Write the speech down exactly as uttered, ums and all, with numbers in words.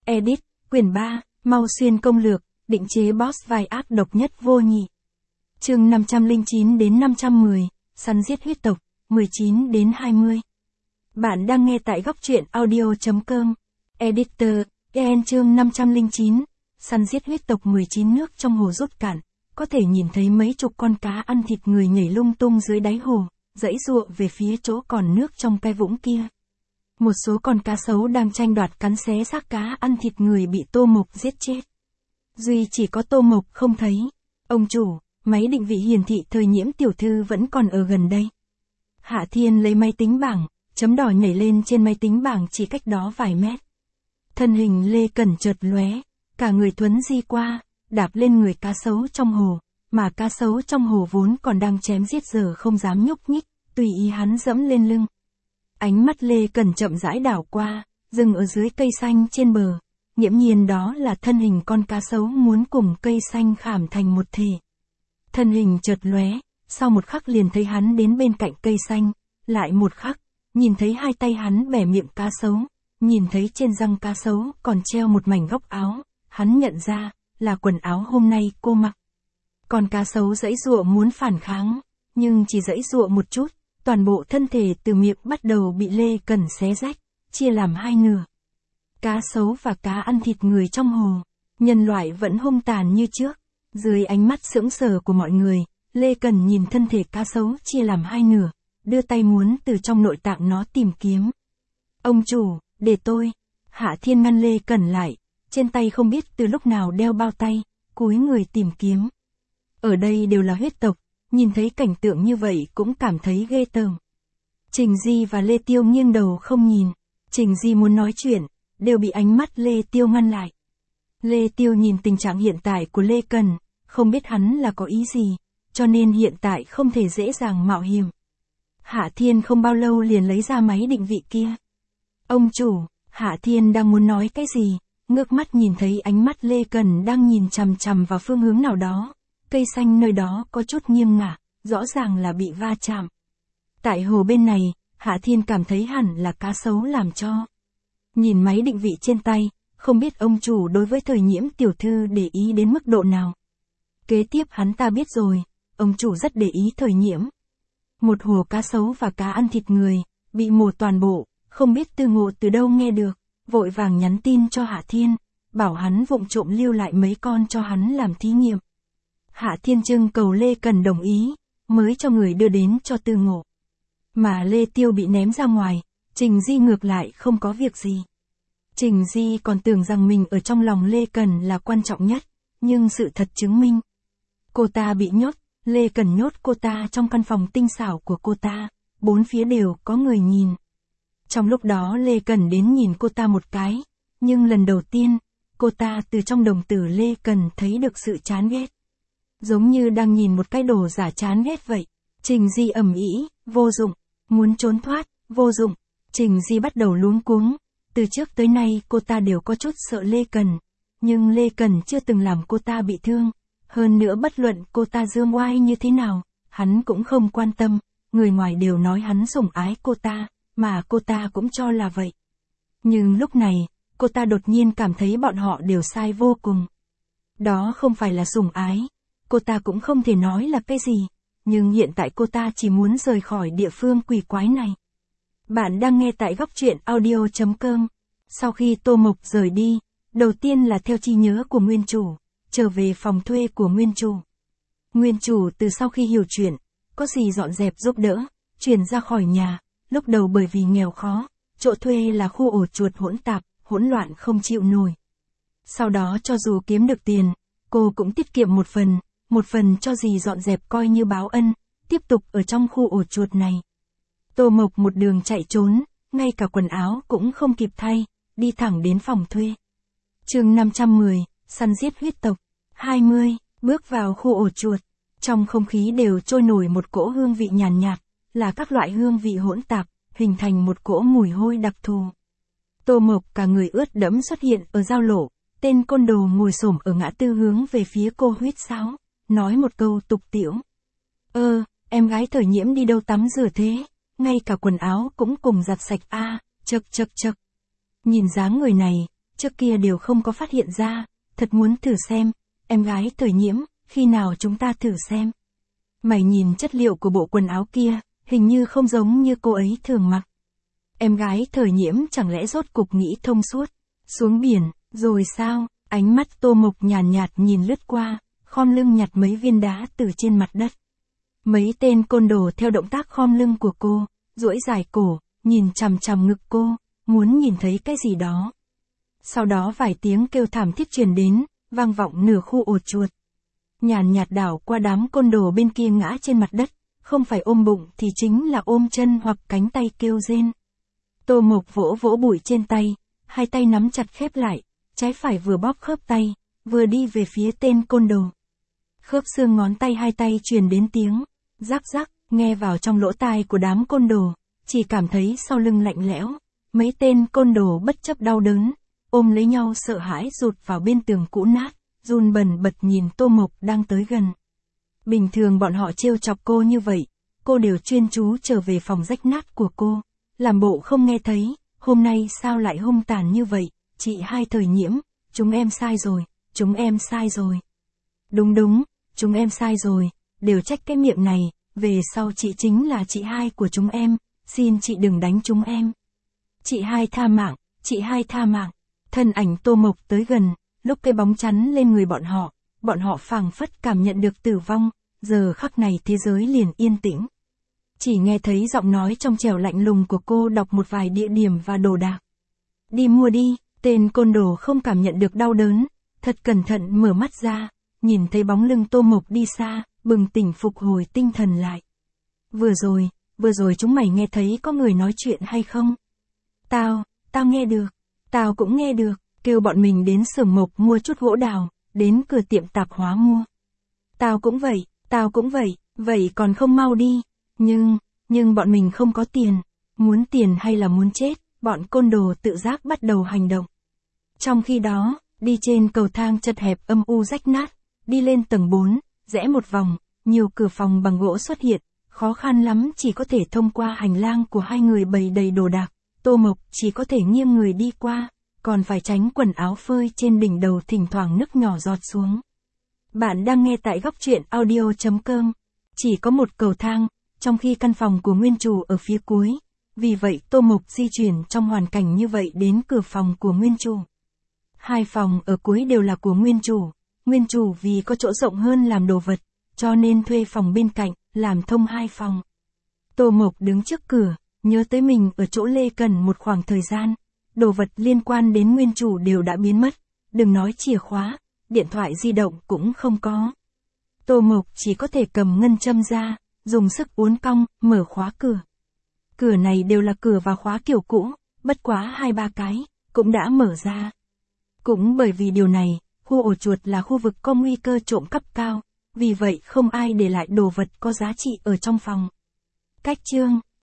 Edit, quyển ba, Mau Xuyên công lược, định chế boss vai ác độc nhất vô nhị. Chương năm trăm lẻ chín đến năm trăm mười, săn giết huyết tộc, mười chín đến hai mươi. Bạn đang nghe tại góc truyện audio chấm com. Editor, en chương năm trăm lẻ chín, săn giết huyết tộc mười chín. Nước trong hồ rút cạn, có thể nhìn thấy mấy chục con cá ăn thịt người nhảy lung tung dưới đáy hồ, giãy giụa về phía chỗ còn nước trong cái vũng kia. Một số con cá sấu đang tranh đoạt cắn xé xác cá ăn thịt người bị Tô Mộc giết chết. Duy chỉ có Tô Mộc không thấy. Ông chủ, máy định vị hiển thị Thời Nhiễm tiểu thư vẫn còn ở gần đây. Hạ Thiên lấy máy tính bảng, chấm đỏ nhảy lên trên máy tính bảng chỉ cách đó vài mét. Thân hình Lê Cẩn chợt lóe, cả người thuấn di qua, đạp lên người cá sấu trong hồ, mà cá sấu trong hồ vốn còn đang chém giết giờ không dám nhúc nhích, tùy ý hắn dẫm lên lưng. Ánh mắt Lê Cẩn chậm rãi đảo qua, dừng ở dưới cây xanh trên bờ, nghiễm nhiên đó là thân hình con cá sấu muốn cùng cây xanh khảm thành một thể. Thân hình chợt lóe, sau một khắc liền thấy hắn đến bên cạnh cây xanh, lại một khắc, nhìn thấy hai tay hắn bẻ miệng cá sấu, nhìn thấy trên răng cá sấu còn treo một mảnh góc áo, hắn nhận ra, là quần áo hôm nay cô mặc. Con cá sấu giãy giụa muốn phản kháng, nhưng chỉ giãy giụa một chút, toàn bộ thân thể từ miệng bắt đầu bị Lê Cẩn xé rách, chia làm hai nửa. Cá sấu và cá ăn thịt người trong hồ, nhân loại vẫn hung tàn như trước. Dưới ánh mắt sững sờ của mọi người, Lê Cẩn nhìn thân thể cá sấu chia làm hai nửa, đưa tay muốn từ trong nội tạng nó tìm kiếm. Ông chủ, để tôi. Hạ Thiên ngăn Lê Cẩn lại, trên tay không biết từ lúc nào đeo bao tay, cúi người tìm kiếm. Ở đây đều là huyết tộc, nhìn thấy cảnh tượng như vậy cũng cảm thấy ghê tởm. Trình Di và Lê Tiêu nghiêng đầu không nhìn. Trình Di muốn nói chuyện, đều bị ánh mắt Lê Tiêu ngăn lại. Lê Tiêu nhìn tình trạng hiện tại của Lê Cẩn, không biết hắn là có ý gì, cho nên hiện tại không thể dễ dàng mạo hiểm. Hạ Thiên không bao lâu liền lấy ra máy định vị kia. Ông chủ, Hạ Thiên đang muốn nói cái gì, ngước mắt nhìn thấy ánh mắt Lê Cẩn đang nhìn chằm chằm vào phương hướng nào đó. Cây xanh nơi đó có chút nghiêng ngả, rõ ràng là bị va chạm. Tại hồ bên này, Hạ Thiên cảm thấy hẳn là cá sấu làm cho. Nhìn máy định vị trên tay, không biết ông chủ đối với Thời Nhiễm tiểu thư để ý đến mức độ nào. Kế tiếp hắn ta biết rồi, ông chủ rất để ý Thời Nhiễm. Một hồ cá sấu và cá ăn thịt người, bị mổ toàn bộ, không biết Tư Ngộ từ đâu nghe được, vội vàng nhắn tin cho Hạ Thiên, bảo hắn vụng trộm lưu lại mấy con cho hắn làm thí nghiệm. Hạ Thiên trưng cầu Lê Cẩn đồng ý, mới cho người đưa đến cho Tư Ngộ. Mà Lê Tiêu bị ném ra ngoài, Trình Di ngược lại không có việc gì. Trình Di còn tưởng rằng mình ở trong lòng Lê Cẩn là quan trọng nhất, nhưng sự thật chứng minh. Cô ta bị nhốt, Lê Cẩn nhốt cô ta trong căn phòng tinh xảo của cô ta, bốn phía đều có người nhìn. Trong lúc đó Lê Cẩn đến nhìn cô ta một cái, nhưng lần đầu tiên, cô ta từ trong đồng tử Lê Cẩn thấy được sự chán ghét. Giống như đang nhìn một cái đồ giả chán ghét vậy. Trình Di ầm ĩ, vô dụng, muốn trốn thoát, vô dụng. Trình Di bắt đầu luống cuống. Từ trước tới nay cô ta đều có chút sợ Lê Cẩn, nhưng Lê Cẩn chưa từng làm cô ta bị thương. Hơn nữa bất luận cô ta dương oai như thế nào, hắn cũng không quan tâm. Người ngoài đều nói hắn sủng ái cô ta, mà cô ta cũng cho là vậy. Nhưng lúc này, cô ta đột nhiên cảm thấy bọn họ đều sai vô cùng. Đó không phải là sủng ái. Cô ta cũng không thể nói là cái gì, nhưng hiện tại cô ta chỉ muốn rời khỏi địa phương quỷ quái này. Bạn đang nghe tại góc truyện audio chấm com. Sau khi Tô Mộc rời đi, đầu tiên là theo trí nhớ của nguyên chủ, trở về phòng thuê của nguyên chủ. Nguyên chủ từ sau khi hiểu chuyện, có gì dọn dẹp giúp đỡ, chuyển ra khỏi nhà, lúc đầu bởi vì nghèo khó, chỗ thuê là khu ổ chuột hỗn tạp, hỗn loạn không chịu nổi. Sau đó cho dù kiếm được tiền, cô cũng tiết kiệm một phần. Một phần cho dì dọn dẹp coi như báo ân, tiếp tục ở trong khu ổ chuột này. Tô Mộc một đường chạy trốn, ngay cả quần áo cũng không kịp thay, đi thẳng đến phòng thuê. Chương năm trăm mười, săn giết huyết tộc. hai mươi, bước vào khu ổ chuột. Trong không khí đều trôi nổi một cỗ hương vị nhàn nhạt, là các loại hương vị hỗn tạp, hình thành một cỗ mùi hôi đặc thù. Tô Mộc cả người ướt đẫm xuất hiện ở giao lộ, tên côn đồ ngồi xổm ở ngã tư hướng về phía cô huýt sáo. Nói một câu tục tĩu. Ơ, em gái Thời Nhiễm đi đâu tắm rửa thế, ngay cả quần áo cũng cùng giặt sạch a, à, chật chật chật. Nhìn dáng người này, trước kia đều không có phát hiện ra, thật muốn thử xem, em gái Thời Nhiễm, khi nào chúng ta thử xem. Mày nhìn chất liệu của bộ quần áo kia, hình như không giống như cô ấy thường mặc. Em gái Thời Nhiễm chẳng lẽ rốt cục nghĩ thông suốt, xuống biển, rồi sao, ánh mắt Tô Mộc nhàn nhạt, nhạt nhìn lướt qua, khom lưng nhặt mấy viên đá từ trên mặt đất. Mấy tên côn đồ theo động tác khom lưng của cô, duỗi dài cổ, nhìn chằm chằm ngực cô, muốn nhìn thấy cái gì đó. Sau đó vài tiếng kêu thảm thiết truyền đến, vang vọng nửa khu ổ chuột. Nhàn nhạt đảo qua đám côn đồ bên kia ngã trên mặt đất, không phải ôm bụng thì chính là ôm chân hoặc cánh tay kêu rên. Tô Mộc vỗ vỗ bụi trên tay, hai tay nắm chặt khép lại, trái phải vừa bóp khớp tay, vừa đi về phía tên côn đồ. Khớp xương ngón tay hai tay truyền đến tiếng rắc rắc, nghe vào trong lỗ tai của đám côn đồ, chỉ cảm thấy sau lưng lạnh lẽo. Mấy tên côn đồ bất chấp đau đớn, ôm lấy nhau sợ hãi rụt vào bên tường cũ nát, run bần bật nhìn Tô Mộc đang tới gần. Bình thường bọn họ trêu chọc cô như vậy, cô đều chuyên chú trở về phòng rách nát của cô, làm bộ không nghe thấy, hôm nay sao lại hung tàn như vậy, chị hai Thời Nhiễm, chúng em sai rồi, chúng em sai rồi. Đúng đúng, chúng em sai rồi, đều trách cái miệng này, về sau chị chính là chị hai của chúng em, xin chị đừng đánh chúng em. Chị hai tha mạng, chị hai tha mạng. Thân ảnh Tô Mộc tới gần, lúc cái bóng chắn lên người bọn họ, bọn họ phảng phất cảm nhận được tử vong, giờ khắc này thế giới liền yên tĩnh. Chỉ nghe thấy giọng nói trong trẻo lạnh lùng của cô đọc một vài địa điểm và đồ đạc. Đi mua đi, tên côn đồ không cảm nhận được đau đớn, thật cẩn thận mở mắt ra, nhìn thấy bóng lưng Tô Mộc đi xa, bừng tỉnh phục hồi tinh thần lại. Vừa rồi, vừa rồi chúng mày nghe thấy có người nói chuyện hay không? Tao, tao nghe được, tao cũng nghe được, kêu bọn mình đến xưởng mộc mua chút gỗ đào, đến cửa tiệm tạp hóa mua. Tao cũng vậy, tao cũng vậy, vậy còn không mau đi. Nhưng, nhưng bọn mình không có tiền, muốn tiền hay là muốn chết, bọn côn đồ tự giác bắt đầu hành động. Trong khi đó, đi trên cầu thang chật hẹp âm u rách nát, đi lên tầng bốn, rẽ một vòng, nhiều cửa phòng bằng gỗ xuất hiện, khó khăn lắm chỉ có thể thông qua hành lang của hai người bày đầy đồ đạc, Tô Mộc chỉ có thể nghiêng người đi qua, còn phải tránh quần áo phơi trên đỉnh đầu thỉnh thoảng nước nhỏ giọt xuống. Bạn đang nghe tại góc truyện audio chấm com, chỉ có một cầu thang, trong khi căn phòng của nguyên chủ ở phía cuối, vì vậy Tô Mộc di chuyển trong hoàn cảnh như vậy đến cửa phòng của nguyên chủ. Hai phòng ở cuối đều là của nguyên chủ, nguyên chủ vì có chỗ rộng hơn làm đồ vật, cho nên thuê phòng bên cạnh, làm thông hai phòng. Tô Mộc đứng trước cửa, nhớ tới mình ở chỗ Lê Cần một khoảng thời gian, đồ vật liên quan đến nguyên chủ đều đã biến mất, đừng nói chìa khóa, điện thoại di động cũng không có. Tô Mộc chỉ có thể cầm ngân châm ra, dùng sức uốn cong, mở khóa cửa. Cửa này đều là cửa và khóa kiểu cũ, bất quá hai ba cái, cũng đã mở ra. Cũng bởi vì điều này, khu ổ chuột là khu vực có nguy cơ trộm cắp cao, vì vậy không ai để lại đồ vật có giá trị ở trong phòng. Cách chương